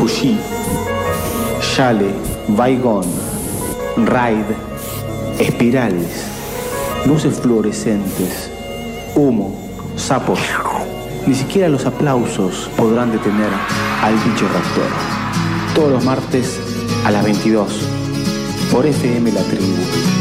Fuji, Yale, Baygon, Raid, espirales, luces fluorescentes, humo, sapos. Ni siquiera los aplausos podrán detener al bicho raptor. Todos los martes a las 22 por FM La Tribu.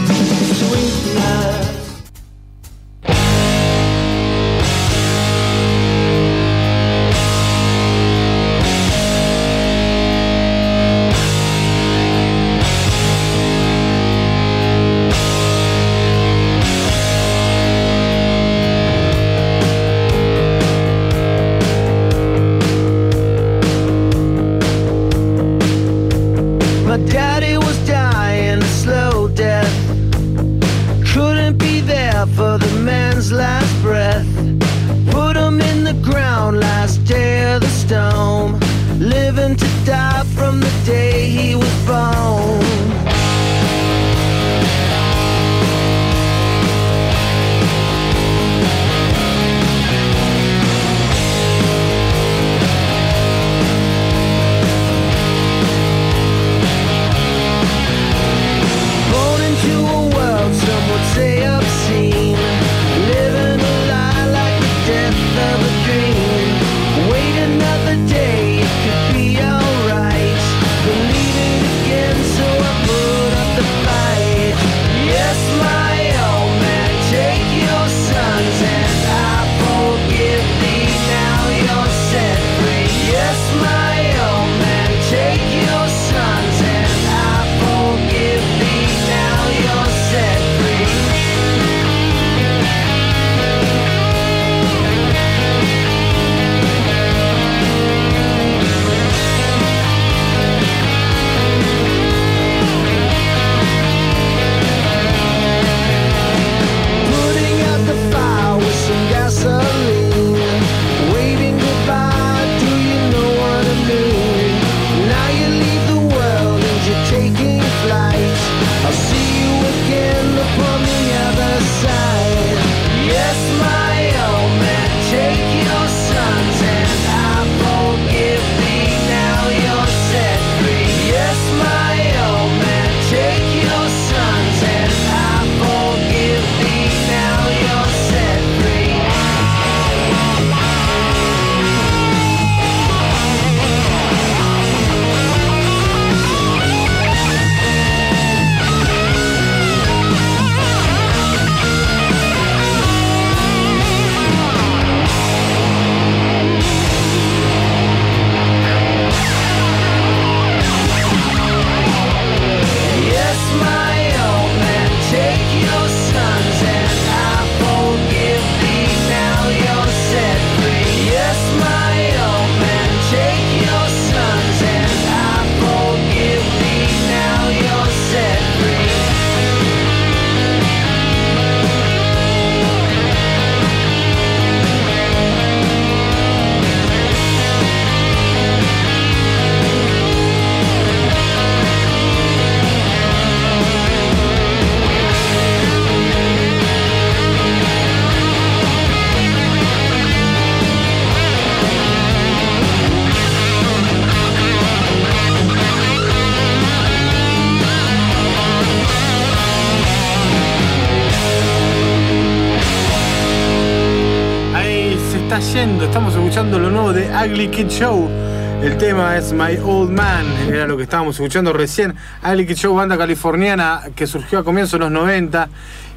Estamos escuchando lo nuevo de Ugly Kid Joe. El tema es My Old Man, era lo que estábamos escuchando recién. Ugly Kid Joe, banda californiana que surgió a comienzos de los 90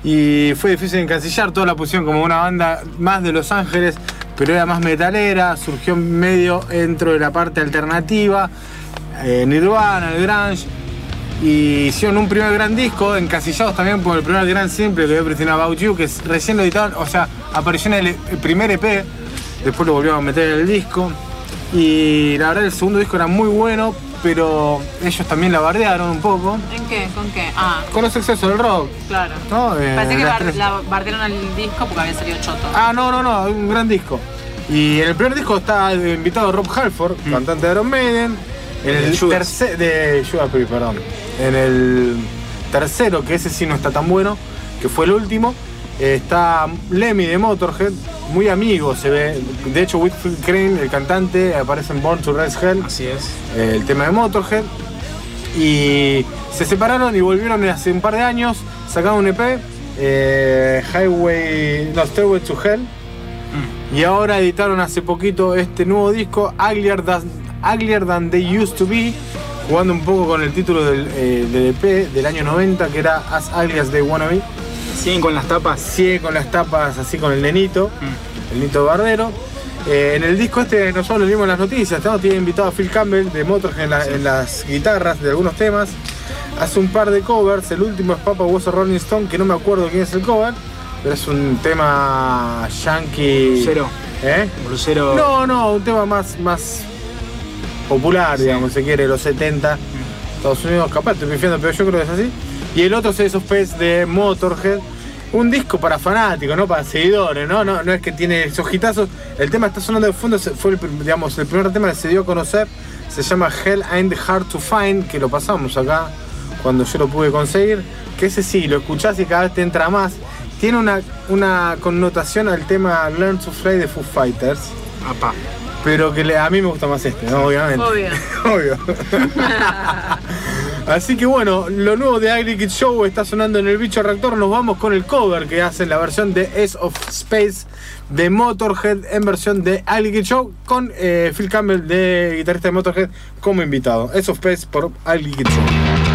y fue difícil de encasillar. Toda la pusieron como una banda más de Los Ángeles, pero era más metalera. Surgió medio dentro de la parte alternativa, Nirvana, el grunge, y hicieron un primer gran disco, encasillados también por el primer gran simple que Everything About You, que recién lo editaron, o sea, apareció en el primer EP. Después lo volvieron a meter en el disco. Y la verdad el segundo disco era muy bueno, pero ellos también la bardearon un poco. ¿En qué? ¿Con qué? Con los excesos del rock. Claro. ¿No? Parece que la bardearon al disco porque había salido choto. No, un gran disco. Y en el primer disco está invitado Rob Halford, cantante de Iron Maiden. En el tercero de Judas Priest, perdón. En el tercero, que ese sí no está tan bueno, que fue el último, está Lemmy de Motorhead, muy amigos, se ve. De hecho, Whitfield Crane, el cantante, aparece en Born to Raise Hell. Así es. El tema de Motorhead. Y se separaron y volvieron hace un par de años. Sacaron un EP, Stairway to Hell. Y ahora editaron hace poquito este nuevo disco, Uglier Than They Used to Be, jugando un poco con el título del EP del año 90, que era As Ugly As They Wanna Be. ¿Siguen con las tapas? Sigue con las tapas, así con el nenito, el nenito Bardero. En el disco este nosotros leímos las noticias, ¿no? Tiene invitado a Phil Campbell de Motorhead en las guitarras de algunos temas. Hace un par de covers, el último es Papa Was a Rolling Stone, que no me acuerdo quién es el cover, pero es un tema yankee. Bluesero. Bluesero. No, un tema más popular, digamos, si quiere, los 70. Estados Unidos, capaz estoy pifiando, pero yo creo que es así. Y el otro es Ace of Spades de Motorhead. Un disco para fanáticos, no para seguidores, no es que tiene esos hitazos. El tema está sonando de fondo, fue el primer tema que se dio a conocer. Se llama Hell Ain't Hard to Find, que lo pasamos acá cuando yo lo pude conseguir. Que ese sí, lo escuchás y cada vez te entra más. Tiene una connotación al tema Learn to Fly de Foo Fighters. Apá. Pero que a mí me gusta más este, ¿no? Obviamente. Obvio. Así que bueno, lo nuevo de Ugly Kid Show está sonando en el Bicho Reactor. Nos vamos con el cover que hacen la versión de Ace of Spades de Motorhead en versión de Ugly Kid Show con Phil Campbell, de guitarrista de Motorhead, como invitado. Ace of Spades por Ugly Kid Show.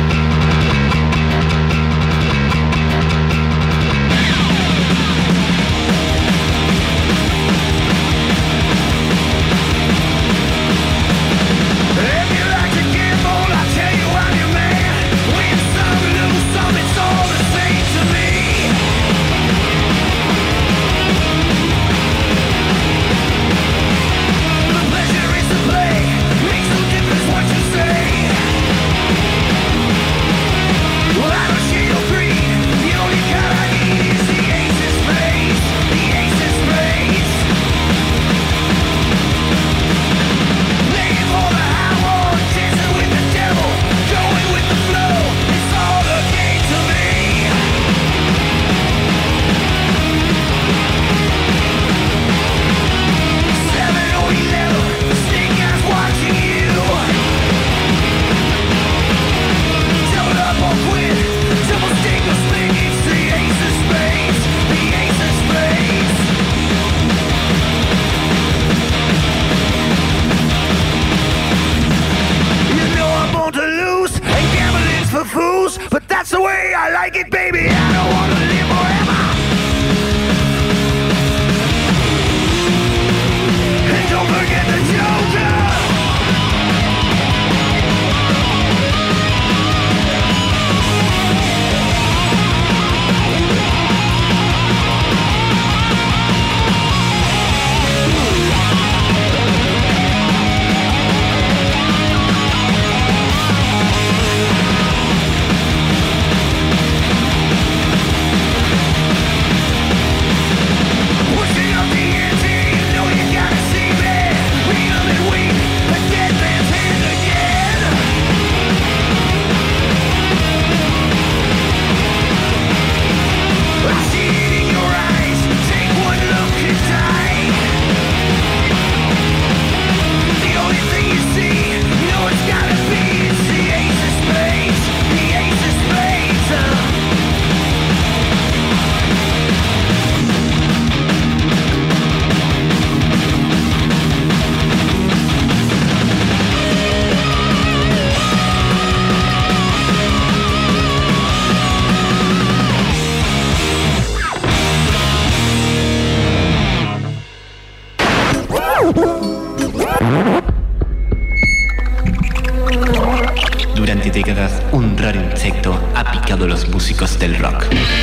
Durante décadas, un raro insecto ha picado a los músicos del rock.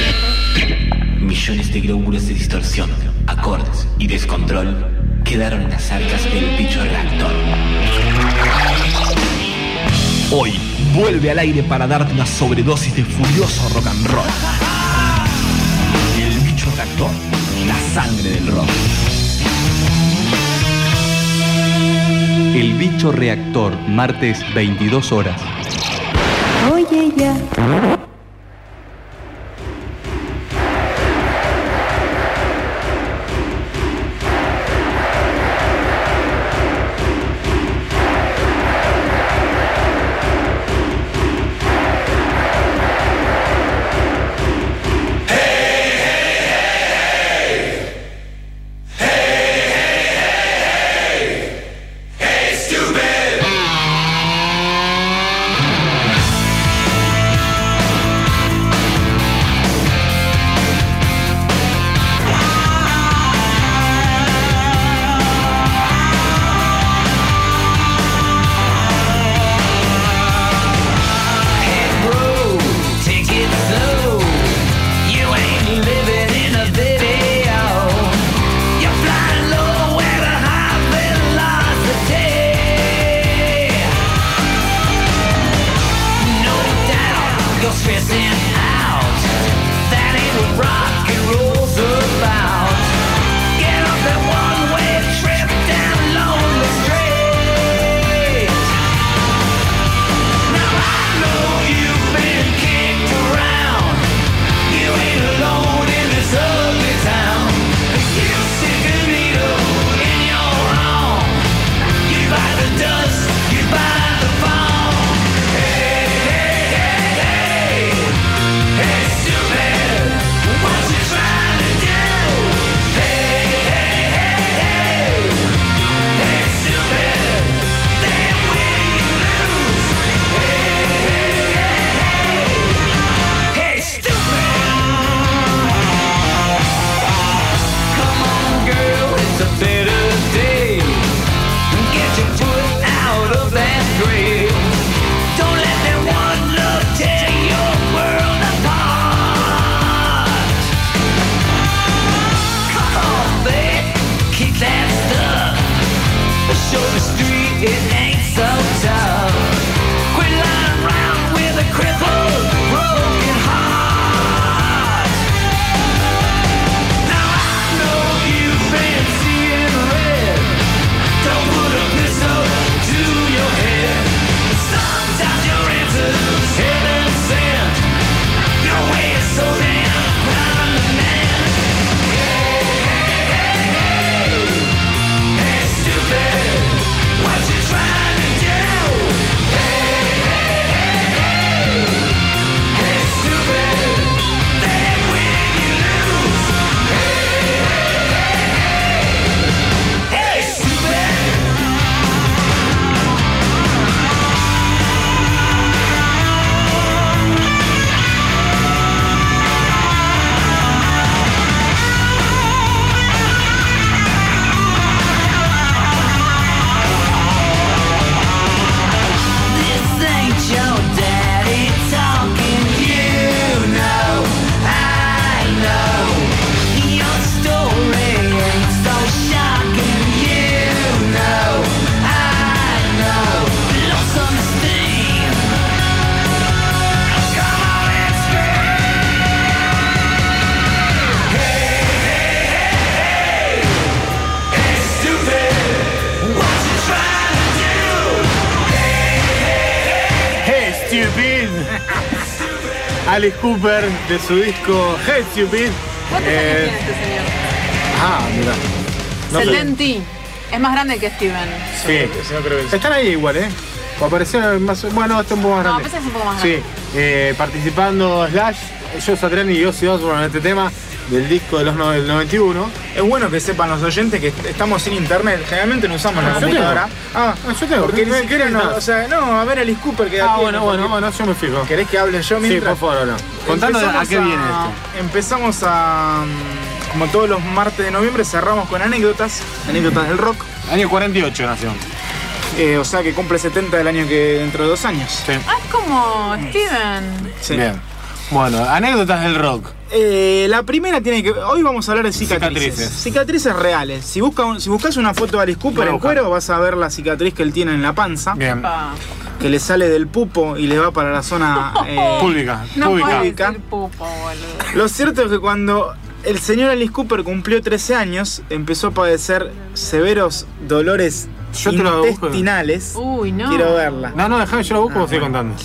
Millones de glóbulos de distorsión, acordes y descontrol quedaron en las arcas del Bicho Reactor. Hoy vuelve al aire para darte una sobredosis de furioso rock and roll. El Bicho Reactor, la sangre del rock. El Bicho Reactor, martes 22 horas. Oye ya. Stupid. Alice Cooper de su disco Hey Stupid. ¿Cuántos años tiene este señor? Mirá. No sé. 70. Es más grande que Steven. Sí, no creo que sí. están ahí igual, Apareció más. Bueno, este es un poco más No, grande. ese es un poco más grande. Sí, participando Slash, Joe Satriani y Ozzy Osbourne en este tema del disco del 91. Es bueno que sepan los oyentes que estamos sin internet. Generalmente no usamos la yo computadora. Yo tengo. Porque ni ¿Qué siquiera querés más? o sea, no, a ver Alice Cooper que aquí. Bueno, yo me fijo. ¿Querés que hable yo mientras? Sí, por favor, no. Contanos a qué viene esto. Empezamos a. Como todos los martes de noviembre, cerramos con anécdotas del rock. Año 48 nació. O sea que cumple 70 del año que dentro de 2 años. Sí. Es como Steven. Sí. Bien. Bueno, anécdotas del rock. La primera tiene que. Hoy vamos a hablar de cicatrices. Cicatrices reales. Si buscas una foto de Alice Cooper en cuero, vas a ver la cicatriz que él tiene en la panza. Bien. Que le sale del pupo y le va para la zona Pública. No puede pública. decir pupo, boludo. Lo cierto es que cuando el señor Alice Cooper cumplió 13 años, empezó a padecer severos dolores intestinales. Uy, no. Quiero verla. No, déjame, yo lo busco, vos sigue contando.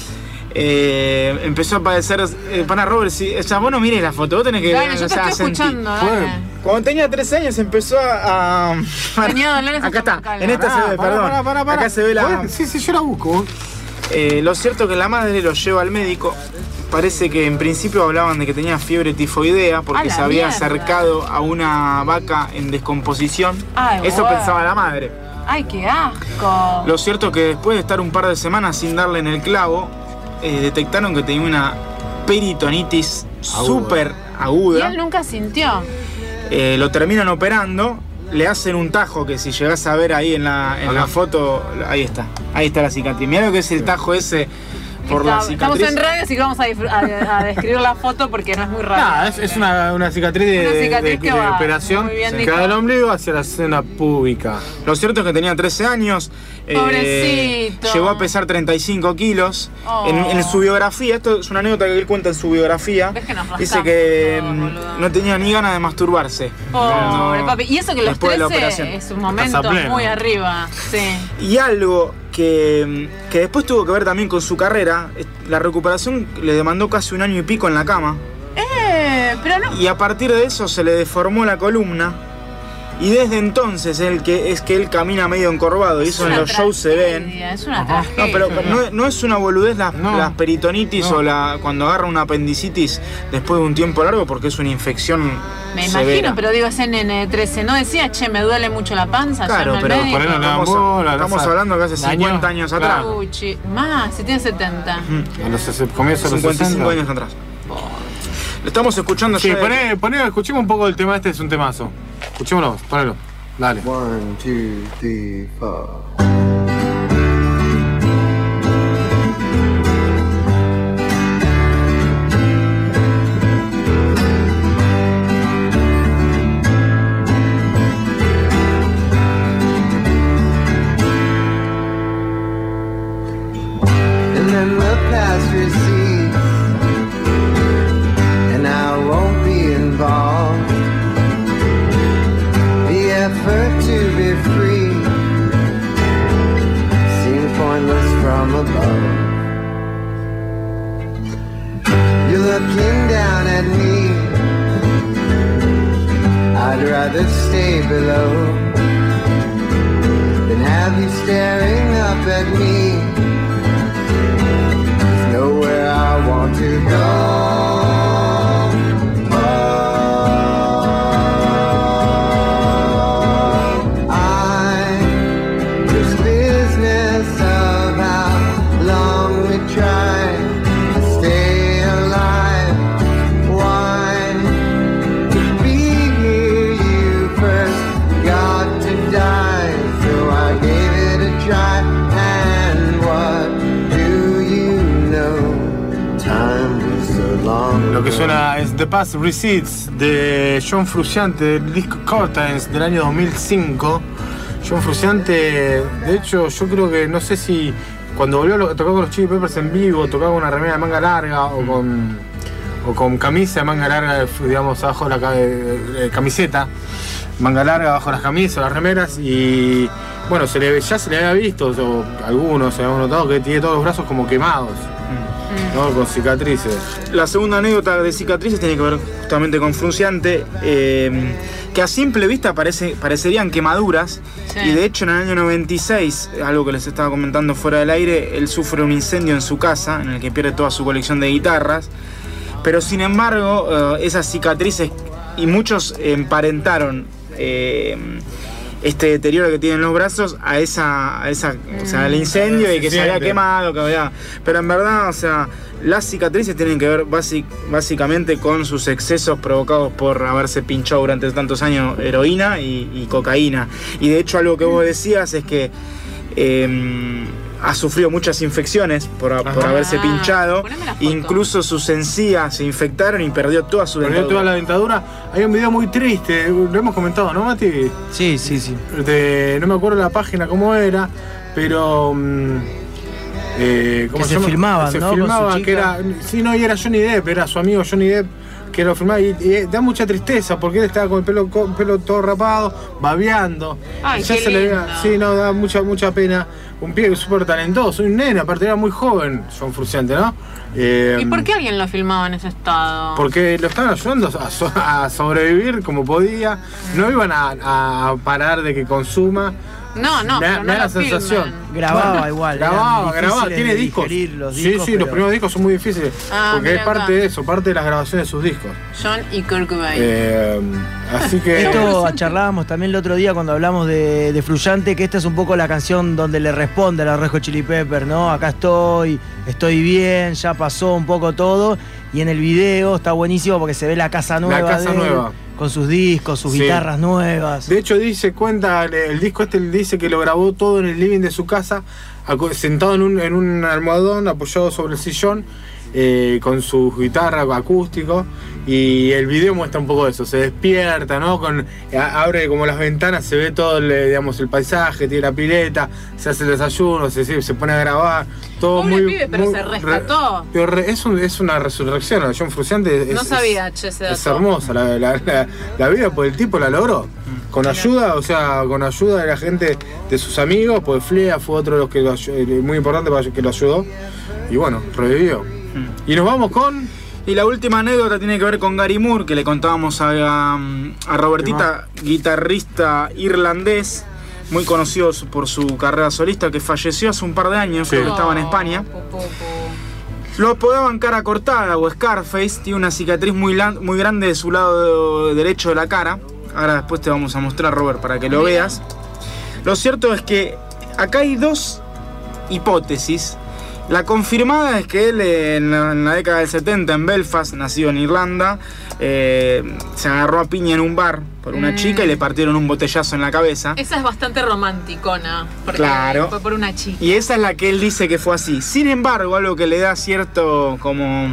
Empezó a padecer. Para Robert, o sea, vos no mires la foto, vos tenés que Dale, yo te estoy escuchando, dale. Cuando tenía 13 años empezó a Tenía dolores acá está, estomacales. en esta se ve, perdón. Acá se ve la. Sí, yo la busco. Lo cierto es que la madre lo lleva al médico. Parece que en principio hablaban de que tenía fiebre tifoidea porque se había acercado a una vaca en descomposición. Eso pensaba la madre. ¡Ay, qué asco! Lo cierto es que después de estar un par de semanas sin darle en el clavo, detectaron que tenía una peritonitis súper aguda. Y él nunca sintió. Lo terminan operando, le hacen un tajo que si llegás a ver ahí en la foto, ahí está la cicatriz. Mirá lo que es el tajo ese por la cicatriz. Estamos en radio, así que vamos a describir la foto porque no es muy raro. Es una cicatriz de operación que va del ombligo hacia la zona pública. Lo cierto es que tenía 13 años. Pobrecito. Llegó a pesar 35 kilos. En su biografía, esto es una anécdota que él cuenta en su biografía. Dice que no tenía ni ganas de masturbarse. Pobre papi. Y eso que los 13 es un momento muy arriba. Sí. Y algo que después tuvo que ver también con su carrera, la recuperación le demandó casi 1 año y pico en la cama. Pero no. Y a partir de eso se le deformó la columna. Y desde entonces él camina medio encorvado. Y eso en los shows se ven. Es una tragedia. No, pero no es una boludez las peritonitis o cuando agarra una apendicitis después de un tiempo largo porque es una infección. Me imagino, pero digo, ese nene 13 no decía, che, me duele mucho la panza. Claro, pero estamos hablando que hace 50 años atrás. Uy, más, si tiene 70. A los comienzos de los 55 años atrás. Lo estamos escuchando ya. Sí, escuchemos un poco el tema, este es un temazo. Escuchémoslo, ponelo. Dale. 1, 2, 3, 4. And then the past recedes, and I won't be involved. The effort to be free seems pointless from above. You're looking down at me, I'd rather stay below than have you staring up at me. There's nowhere I want to go. Lo que suena es The Past Recedes de John Frusciante del disco Curtains del año 2005. John Frusciante, de hecho, yo creo que no sé si cuando volvió a tocar con los Chili Peppers en vivo, tocaba con una remera de manga larga o con camisa de manga larga, digamos, abajo de la camiseta, manga larga abajo las camisas, las remeras, y bueno, ya se le había visto, o algunos se habían notado que tiene todos los brazos como quemados, ¿no? Con cicatrices. La segunda anécdota de cicatrices tiene que ver justamente con Frusciante, que a simple vista parecerían quemaduras, y de hecho en el año 96, algo que les estaba comentando fuera del aire, él sufre un incendio en su casa, en el que pierde toda su colección de guitarras, pero sin embargo esas cicatrices, y muchos emparentaron este deterioro que tienen los brazos a esa o sea, al incendio y que se había quemado, pero en verdad, o sea, las cicatrices tienen que ver básicamente con sus excesos provocados por haberse pinchado durante tantos años heroína y cocaína. Y de hecho algo que vos decías es que ha sufrido muchas infecciones por haberse pinchado, incluso sus encías se infectaron y perdió toda su dentadura. Perdió toda la dentadura. Hay un video muy triste, lo hemos comentado, ¿no, Mati? Sí. No me acuerdo la página cómo era, pero que se filmaban, ¿no? Se filmaba, que era, y era Johnny Depp, era su amigo Johnny Depp que lo filmaba, y da mucha tristeza porque él estaba con el pelo todo rapado, babeando. Ay, ya se le veía, da mucha pena. Un pibe súper talentoso, un nene, aparte era muy joven, John Frusciante, ¿no? ¿Y por qué alguien lo filmaba en ese estado? Porque lo estaban ayudando a sobrevivir como podía, no iban a parar de que consuma. No, me da la sensación. Grababa igual. Grababa, tiene discos. Sí, los primeros discos son muy difíciles. Porque es parte de eso, parte de las grabaciones de sus discos. John y Kurt Cobain. Así que. Esto charlábamos también el otro día cuando hablamos de Frusciante, que esta es un poco la canción donde le responde a los Red Hot Chili Peppers, ¿no? Acá estoy bien, ya pasó un poco todo. Y en el video está buenísimo porque se ve la casa nueva. Con sus discos, sus guitarras nuevas. De hecho, cuenta el disco él dice que lo grabó todo en el living de su casa, sentado en un almohadón, apoyado sobre el sillón, con su guitarra acústico. Y el video muestra un poco de eso, se despierta, ¿no? Abre como las ventanas, se ve todo el paisaje, tiene la pileta, se hace el desayuno, se pone a grabar. Todo pobre pibe, pero se rescató. Es una resurrección, a John Frusciante. No sabía, ese dato. Es hermosa la vida, porque el tipo la logró. Con ayuda, con ayuda de la gente, de sus amigos, pues Flea fue otro de los que muy importante para que lo ayudó. Y bueno, revivió. Y nos vamos con... Y la última anécdota tiene que ver con Gary Moore, que le contábamos a Robertita, guitarrista irlandés, muy conocido por su carrera solista, que falleció hace un par de años, creo que estaba en España. Lo apodaban Cara Cortada o Scarface, tiene una cicatriz muy grande de su lado derecho de la cara. Ahora después te vamos a mostrar, Robert, para que lo veas. Lo cierto es que acá hay dos hipótesis. La confirmada es que él en la década del 70 en Belfast, nacido en Irlanda, se agarró a piña en un bar por una chica y le partieron un botellazo en la cabeza. Esa es bastante romanticona, porque fue por una chica. Y esa es la que él dice que fue así. Sin embargo, algo que le da cierto como...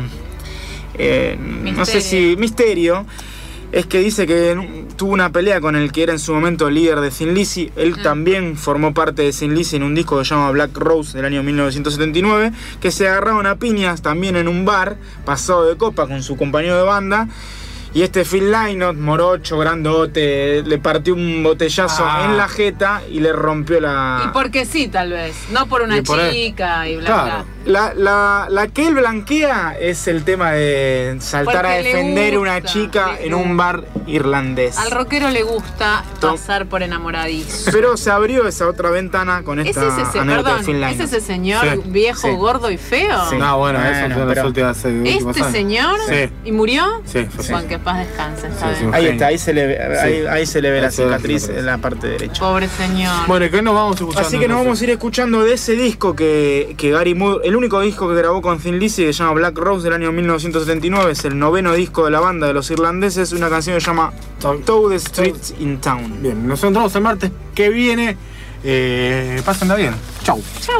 no sé si misterio, es que dice que tuvo una pelea con el que era en su momento el líder de Thin Lizzy. Él también formó parte de Thin Lizzy en un disco que se llama Black Rose del año 1979, que se agarraron a piñas también en un bar, pasado de copa con su compañero de banda. Y este Phil Lynott, morocho, grandote, le partió un botellazo en la jeta y le rompió la... Y porque sí, tal vez, no por una chica y bla, bla. La que él blanquea es el tema de saltar porque a defender a una chica en un bar irlandés. Al rockero le gusta pasar por enamoradizo. Pero se abrió esa otra ventana con esta anécdota de Phil Lynott. ¿Es ese señor viejo, gordo y feo? Sí. No, bueno, eso fue las últimas ¿Este señor? Sí. ¿Y murió? Sí, Juan, que paz descanse. Ahí está, ahí se le ve la cicatriz en la parte derecha. Pobre señor. Bueno, ¿qué nos vamos escuchando? Así que nos vamos a ir escuchando de ese disco que Gary Moore, el único disco que grabó con Thin Lizzy, que se llama Black Rose del año 1979, es el 9º disco de la banda de los irlandeses, una canción que se llama Tow the Streets in Town. Bien, nos encontramos el martes que viene. Pásenla bien. Chau. Chau.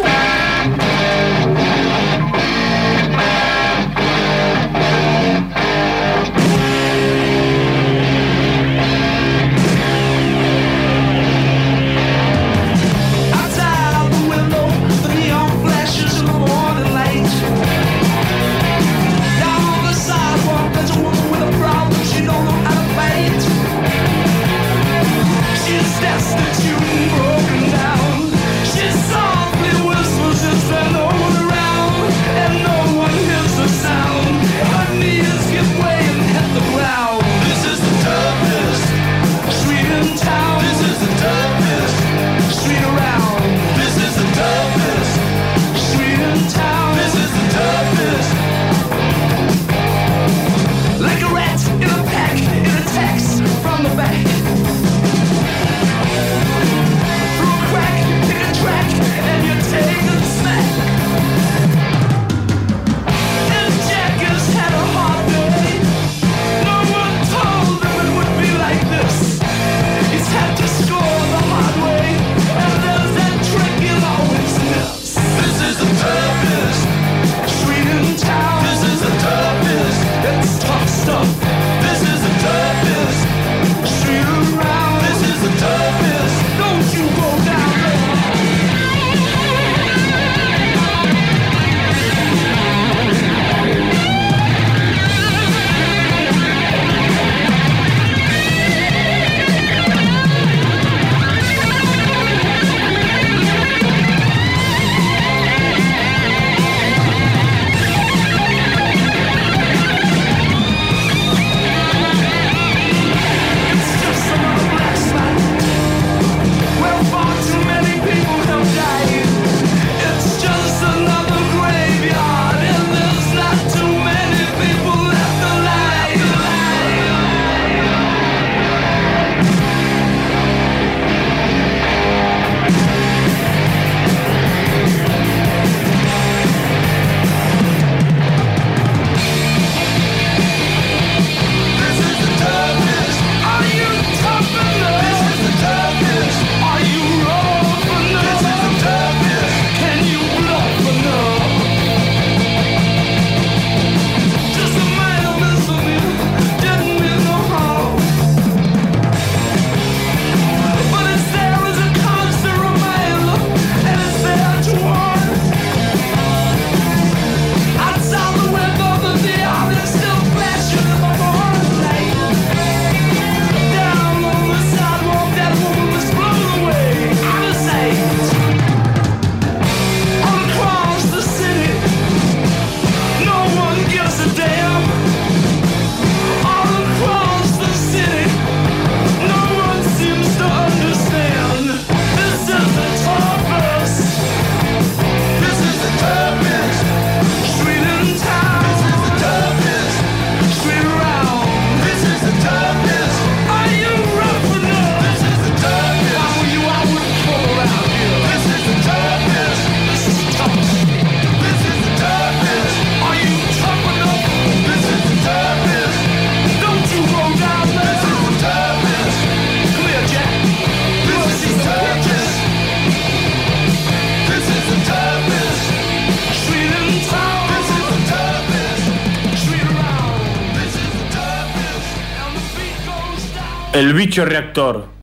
She's destitute, broken down. El bicho reactor.